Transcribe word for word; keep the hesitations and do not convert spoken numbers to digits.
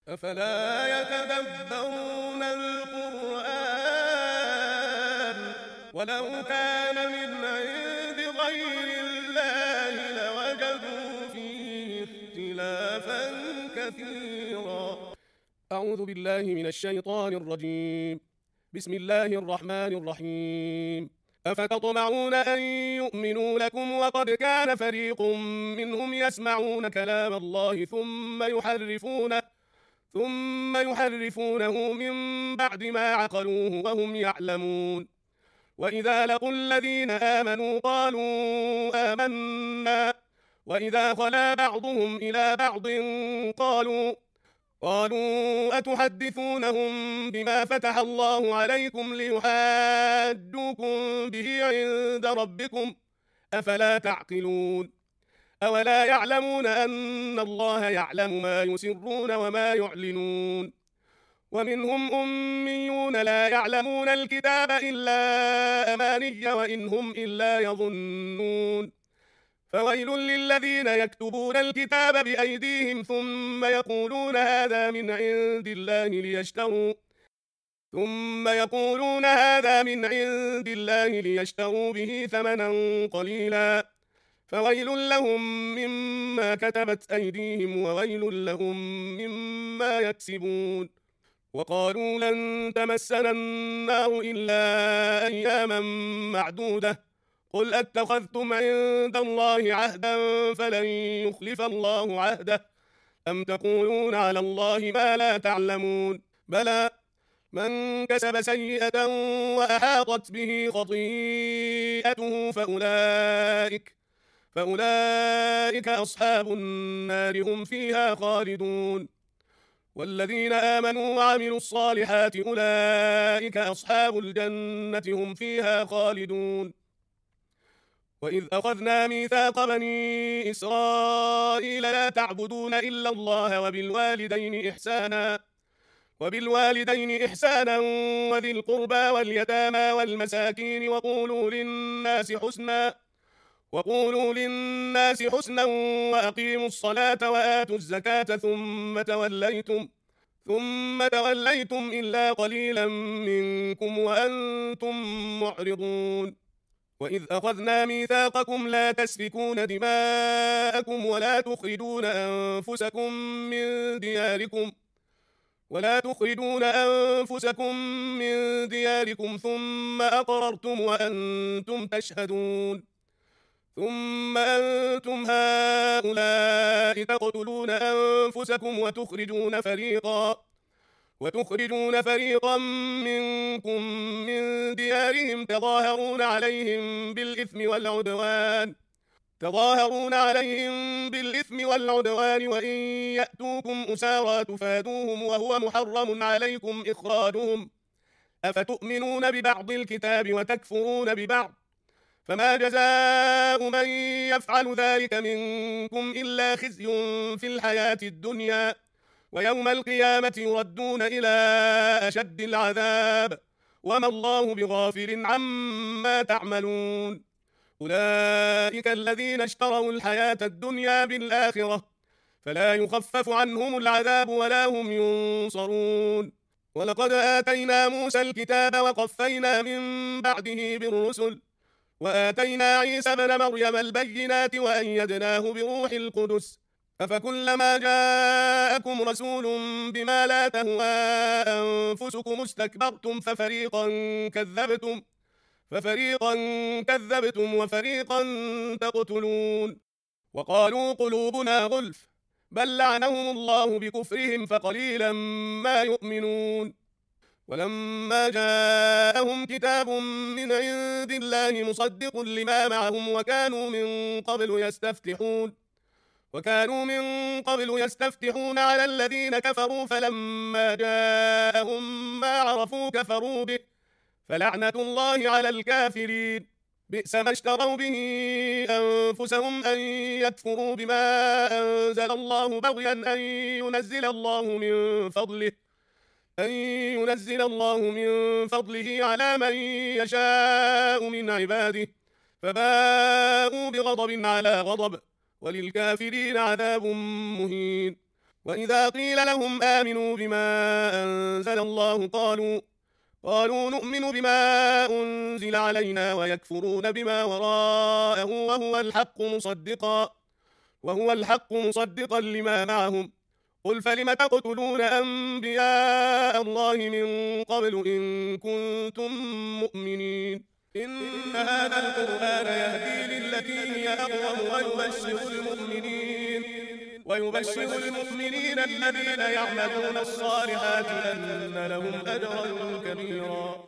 أفلا يتدبرون القرآن ولو كان من عند غير الله لوجدوا فيه اختلافا كثيرا. أعوذ بالله من الشيطان الرجيم. بسم الله الرحمن الرحيم. أفتطمعون أن يؤمنوا لكم وقد كان فريق منهم يسمعون كلام الله ثم يحرفونه ثم يحرفونه من بعد ما عقلوه وهم يعلمون. وإذا لقوا الذين آمنوا قالوا آمنا وإذا خلا بعضهم إلى بعض قالوا قالوا أتحدثونهم بما فتح الله عليكم ليحاجوكم به عند ربكم أفلا تعقلون. أولا يعلمون أن الله يعلم ما يسرون وما يعلنون. ومنهم أميون لا يعلمون الكتاب إلا أماني وإن هم إلا يظنون. فويل للذين يكتبون الكتاب بأيديهم ثم يقولون هذا من عند الله ليشتروا ثم يقولون هذا من عند الله ليشتروا به ثمنا قليلا فويل لهم مما كتبت أيديهم وويل لهم مما يكسبون. وقالوا لن تمسنا النار إلا أياما معدودة قل أتخذتم عند الله عهدا فلن يخلف الله عهده أم تقولون على الله ما لا تعلمون. بلى من كسب سيئة وأحاطت به خطيئته فأولئك فأولئك أصحاب النار هم فيها خالدون. والذين آمنوا وعملوا الصالحات أولئك أصحاب الجنة هم فيها خالدون. وإذ أخذنا ميثاق بني إسرائيل لا تعبدون إلا الله وبالوالدين إحسانا وبالوالدين إحسانا وذي القربى واليتامى والمساكين وقولوا للناس حسنا وقولوا للناس حسنا وأقيموا الصلاة وآتوا الزكاة ثم توليتم ثم توليتم إلا قليلا منكم وأنتم معرضون. وإذ أخذنا ميثاقكم لا تسفكون دماءكم ولا تخرجون أنفسكم من دياركم ولا تخرجون أنفسكم من دياركم ثم أقررتم وأنتم تشهدون. ثم أنتم هؤلاء تقتلون أنفسكم وتخرجون فريقا وتخرجون فريقا منكم من ديارهم تظاهرون عليهم بالإثم والعدوان تظاهرون عليهم بالإثم والعدوان وإن يأتوكم أسارى تفادوهم وهو محرم عليكم إخراجهم أفتؤمنون ببعض الكتاب وتكفرون ببعض فما جزاء من يفعل ذلك منكم إلا خزي في الحياة الدنيا ويوم القيامة يردون إلى أشد العذاب وما الله بغافل عما تعملون. أولئك الذين اشتروا الحياة الدنيا بالآخرة فلا يخفف عنهم العذاب ولا هم ينصرون. ولقد آتينا موسى الكتاب وقفينا من بعده بالرسل وآتينا عيسى ابن مريم البينات وأيدناه بروح القدس أفكلما جاءكم رسول بما لا تهوى أنفسكم استكبرتم ففريقا كذبتم ففريقا كذبتم وفريقا تقتلون. وقالوا قلوبنا غلف بل لعنهم الله بكفرهم فقليلا ما يؤمنون. ولما جاءهم كتاب من عند الله مصدق لما معهم وكانوا من قبل يستفتحون وكانوا من قبل يستفتحون على الذين كفروا فلما جاءهم ما عرفوا كفروا به فلعنة الله على الكافرين. بئس ما اشتروا به أنفسهم أن يكفروا بما أنزل الله بغيا أن ينزل الله من فضله أن ينزل الله من فضله على من يشاء من عباده فباءوا بغضب على غضب وللكافرين عذاب مهين. وإذا قيل لهم آمنوا بما أنزل الله قالوا قالوا نؤمن بما أنزل علينا ويكفرون بما وراءه وهو الحق مصدقا وهو الحق مصدقا لما معهم قل فلم تقتلون أنبياء الله من قبل إن كنتم مؤمنين إن هذا القرآن يهدي للتي هي أقوم ويبشر المؤمنين ويبشر المؤمنين الذين يعملون الصالحات أن لهم أجرا كبيرا.